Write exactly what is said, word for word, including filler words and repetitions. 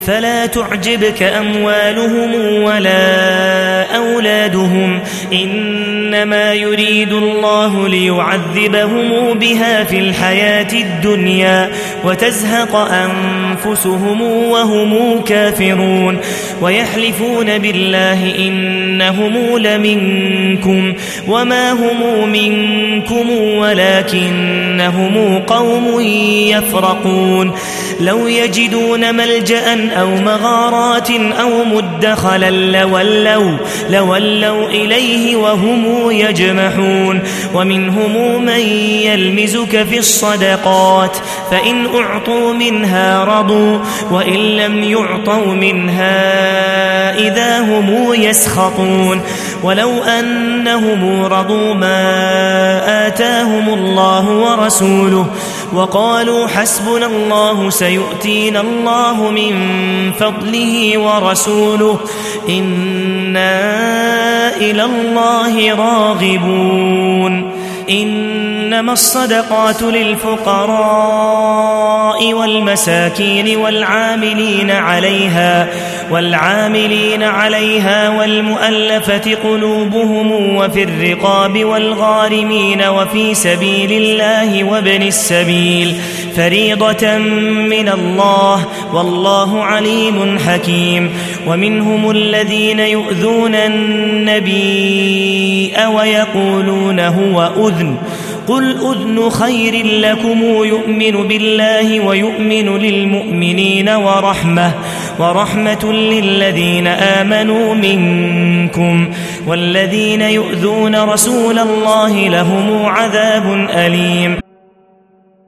فلا تعجبك أموالهم ولا أولادهم إنما يريد الله ليعذبهم بها في الحياة الدنيا وتزهق أنفسهم وهم كافرون ويحلفون بالله إنهم لمنكم وما هم منكم ولكنهم قوم يفرقون لو يجدون ملجأ أو مغارات أو مدخلا لولوا, لولوا إليه وهم يجمحون ومنهم من يلمزك في الصدقات فإن أعطوا منها رضوا وإن لم يعطوا منها إذا هم يسخطون ولو أنهم رضوا ما آتاهم الله ورسوله وقالوا حسبنا الله سيؤتينا الله من فضله ورسوله إنا إلى الله راغبون إنما الصدقات للفقراء والمساكين والعاملين عليها والعاملين عليها والمؤلفة قلوبهم وفي الرقاب والغارمين وفي سبيل الله وابن السبيل فريضة من الله والله عليم حكيم ومنهم الذين يؤذون النبي ويقولون هو أذن قل أذن خير لكم يؤمن بالله ويؤمن للمؤمنين ورحمة, ورحمة للذين آمنوا منكم والذين يؤذون رسول الله لهم عذاب أليم.